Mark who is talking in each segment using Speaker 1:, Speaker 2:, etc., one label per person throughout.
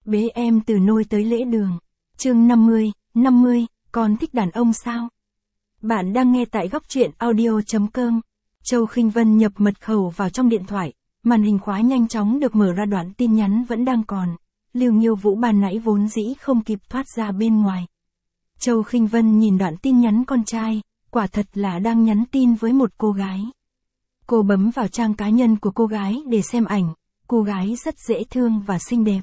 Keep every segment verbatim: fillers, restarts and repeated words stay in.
Speaker 1: Bế em từ nôi tới lễ đường. Chương năm mươi, năm mươi, con thích đàn ông sao? Bạn đang nghe tại góc truyện audio chấm com. Châu Khinh Vân nhập mật khẩu vào trong điện thoại, màn hình khóa nhanh chóng được mở ra, đoạn tin nhắn vẫn đang còn. Lưu Nghiêu Vũ ban nãy vốn dĩ không kịp thoát ra bên ngoài. Châu Khinh Vân nhìn đoạn tin nhắn con trai, quả thật là đang nhắn tin với một cô gái. Cô bấm vào trang cá nhân của cô gái để xem ảnh, cô gái rất dễ thương và xinh đẹp.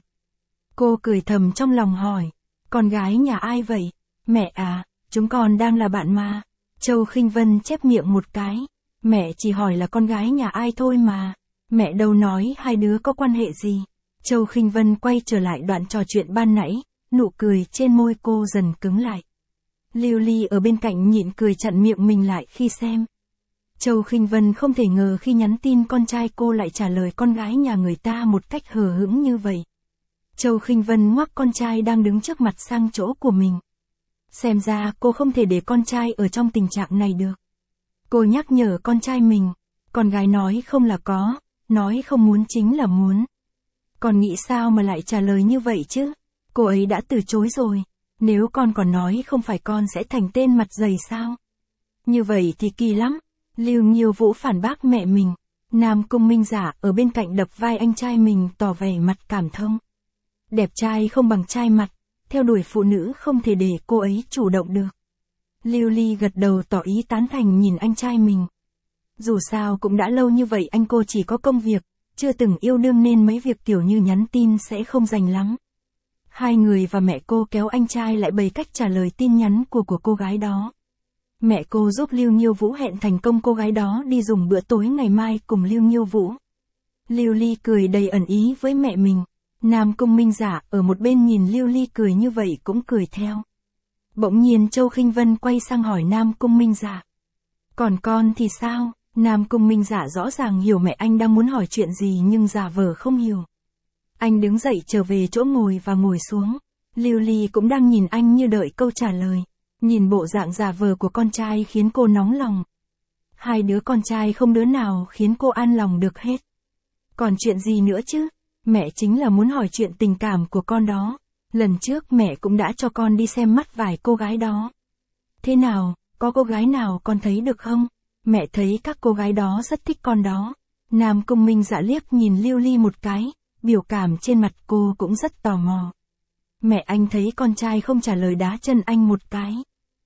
Speaker 1: Cô cười thầm trong lòng hỏi, con gái nhà ai vậy? Mẹ à, chúng con đang là bạn mà. Châu Khinh Vân chép miệng một cái, mẹ chỉ hỏi là con gái nhà ai thôi mà, mẹ đâu nói hai đứa có quan hệ gì. Châu Khinh Vân quay trở lại đoạn trò chuyện ban nãy, nụ cười trên môi cô dần cứng lại. Lưu Ly ở bên cạnh nhịn cười chặn miệng mình lại khi xem. Châu Khinh Vân không thể ngờ khi nhắn tin con trai cô lại trả lời con gái nhà người ta một cách hờ hững như vậy. Châu Khinh Vân ngoắc con trai đang đứng trước mặt sang chỗ của mình. Xem ra cô không thể để con trai ở trong tình trạng này được. Cô nhắc nhở con trai mình, con gái nói không là có, nói không muốn chính là muốn. Con nghĩ sao mà lại trả lời như vậy chứ? Cô ấy đã từ chối rồi, nếu con còn nói không phải con sẽ thành tên mặt dày sao? Như vậy thì kỳ lắm. Lưu Nghiêu Vũ phản bác mẹ mình. Nam Cung Minh Giả ở bên cạnh đập vai anh trai mình tỏ vẻ mặt cảm thông. Đẹp trai không bằng trai mặt, theo đuổi phụ nữ không thể để cô ấy chủ động được. Lưu Ly gật đầu tỏ ý tán thành nhìn anh trai mình. Dù sao cũng đã lâu như vậy anh cô chỉ có công việc, chưa từng yêu đương nên mấy việc kiểu như nhắn tin sẽ không dành lắm. Hai người và mẹ cô kéo anh trai lại bày cách trả lời tin nhắn của của cô gái đó. Mẹ cô giúp Lưu Nghiêu Vũ hẹn thành công cô gái đó đi dùng bữa tối ngày mai cùng Lưu Nghiêu Vũ. Lưu Ly cười đầy ẩn ý với mẹ mình. Nam Cung Minh Giả ở một bên nhìn Lưu Ly cười như vậy cũng cười theo. Bỗng nhiên Châu Khinh Vân quay sang hỏi Nam Cung Minh Giả. Còn con thì sao? Nam Cung Minh Giả rõ ràng hiểu mẹ anh đang muốn hỏi chuyện gì nhưng giả vờ không hiểu. Anh đứng dậy trở về chỗ ngồi và ngồi xuống. Lưu Ly cũng đang nhìn anh như đợi câu trả lời. Nhìn bộ dạng giả vờ của con trai khiến cô nóng lòng. Hai đứa con trai không đứa nào khiến cô an lòng được hết. Còn chuyện gì nữa chứ? Mẹ chính là muốn hỏi chuyện tình cảm của con đó. Lần trước mẹ cũng đã cho con đi xem mắt vài cô gái đó. Thế nào, có cô gái nào con thấy được không? Mẹ thấy các cô gái đó rất thích con đó. Nam Cung Minh Dạ liếc nhìn Lưu Ly một cái, biểu cảm trên mặt cô cũng rất tò mò. Mẹ anh thấy con trai không trả lời đá chân anh một cái.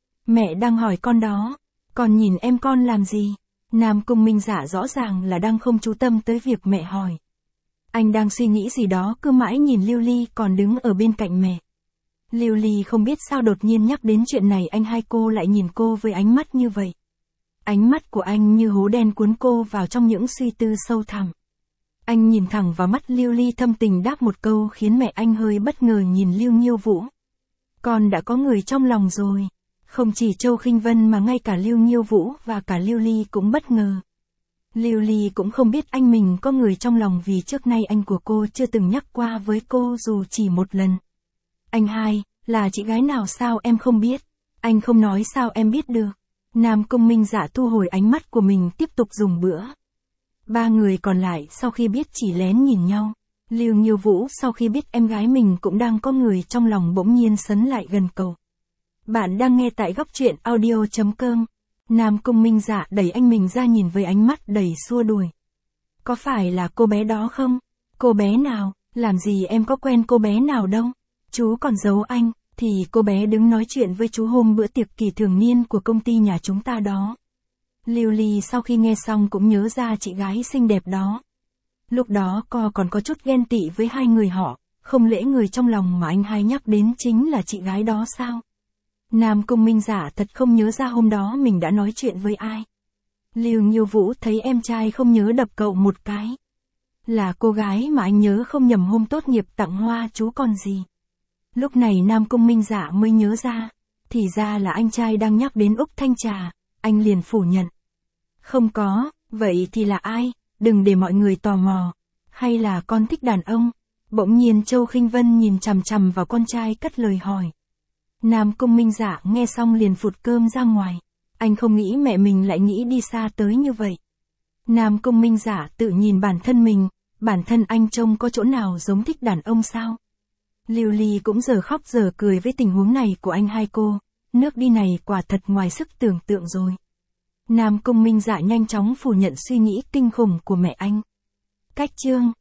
Speaker 1: Mẹ đang hỏi con đó, còn nhìn em con làm gì? Nam Cung Minh Dạ rõ ràng là đang không chú tâm tới việc mẹ hỏi. Anh đang suy nghĩ gì đó cứ mãi nhìn Lưu Ly còn đứng ở bên cạnh mẹ. Lưu Ly không biết sao đột nhiên nhắc đến chuyện này anh hai cô lại nhìn cô với ánh mắt như vậy. Ánh mắt của anh như hố đen cuốn cô vào trong những suy tư sâu thẳm. Anh nhìn thẳng vào mắt Lưu Ly thâm tình đáp một câu khiến mẹ anh hơi bất ngờ nhìn Lưu Nghiêu Vũ. Con đã có người trong lòng rồi. Không chỉ Châu Khinh Vân mà ngay cả Lưu Nghiêu Vũ và cả Lưu Ly cũng bất ngờ. Lưu Ly cũng không biết anh mình có người trong lòng vì trước nay anh của cô chưa từng nhắc qua với cô dù chỉ một lần. Anh hai, là chị gái nào sao em không biết? Anh không nói sao em biết được? Nam Cung Minh Dạ thu hồi ánh mắt của mình tiếp tục dùng bữa. Ba người còn lại sau khi biết chỉ lén nhìn nhau. Lưu Nghiêu Vũ sau khi biết em gái mình cũng đang có người trong lòng bỗng nhiên sấn lại gần cầu. Bạn đang nghe tại góc truyện audio chấm com. Nam Cung Minh Dạ đẩy anh mình ra nhìn với ánh mắt đầy xua đuổi. Có phải là cô bé đó không? Cô bé nào? Làm gì em có quen cô bé nào đâu? Chú còn giấu anh, thì cô bé đứng nói chuyện với chú hôm bữa tiệc kỳ thường niên của công ty nhà chúng ta đó. Lưu Ly sau khi nghe xong cũng nhớ ra chị gái xinh đẹp đó. Lúc đó cô còn có chút ghen tị với hai người họ, không lẽ người trong lòng mà anh hai nhắc đến chính là chị gái đó sao? Nam Cung Minh Giả thật không nhớ ra hôm đó mình đã nói chuyện với ai. Lưu Nghiêu Vũ thấy em trai không nhớ đập cậu một cái. Là cô gái mà anh nhớ không nhầm hôm tốt nghiệp tặng hoa chú còn gì. Lúc này Nam Cung Minh Giả mới nhớ ra, thì ra là anh trai đang nhắc đến Úc Thanh Trà, anh liền phủ nhận. Không có, vậy thì là ai? Đừng để mọi người tò mò. Hay là con thích đàn ông? Bỗng nhiên Châu Khinh Vân nhìn chằm chằm vào con trai cất lời hỏi. Nam Cung Minh Giả nghe xong liền phụt cơm ra ngoài. Anh không nghĩ mẹ mình lại nghĩ đi xa tới như vậy. Nam Cung Minh Giả tự nhìn bản thân mình, bản thân anh trông có chỗ nào giống thích đàn ông sao? Lưu Ly cũng giờ khóc giờ cười với tình huống này của anh hai cô, nước đi này quả thật ngoài sức tưởng tượng rồi. Nam Cung Minh Dạ nhanh chóng phủ nhận suy nghĩ kinh khủng của mẹ anh. Cách chương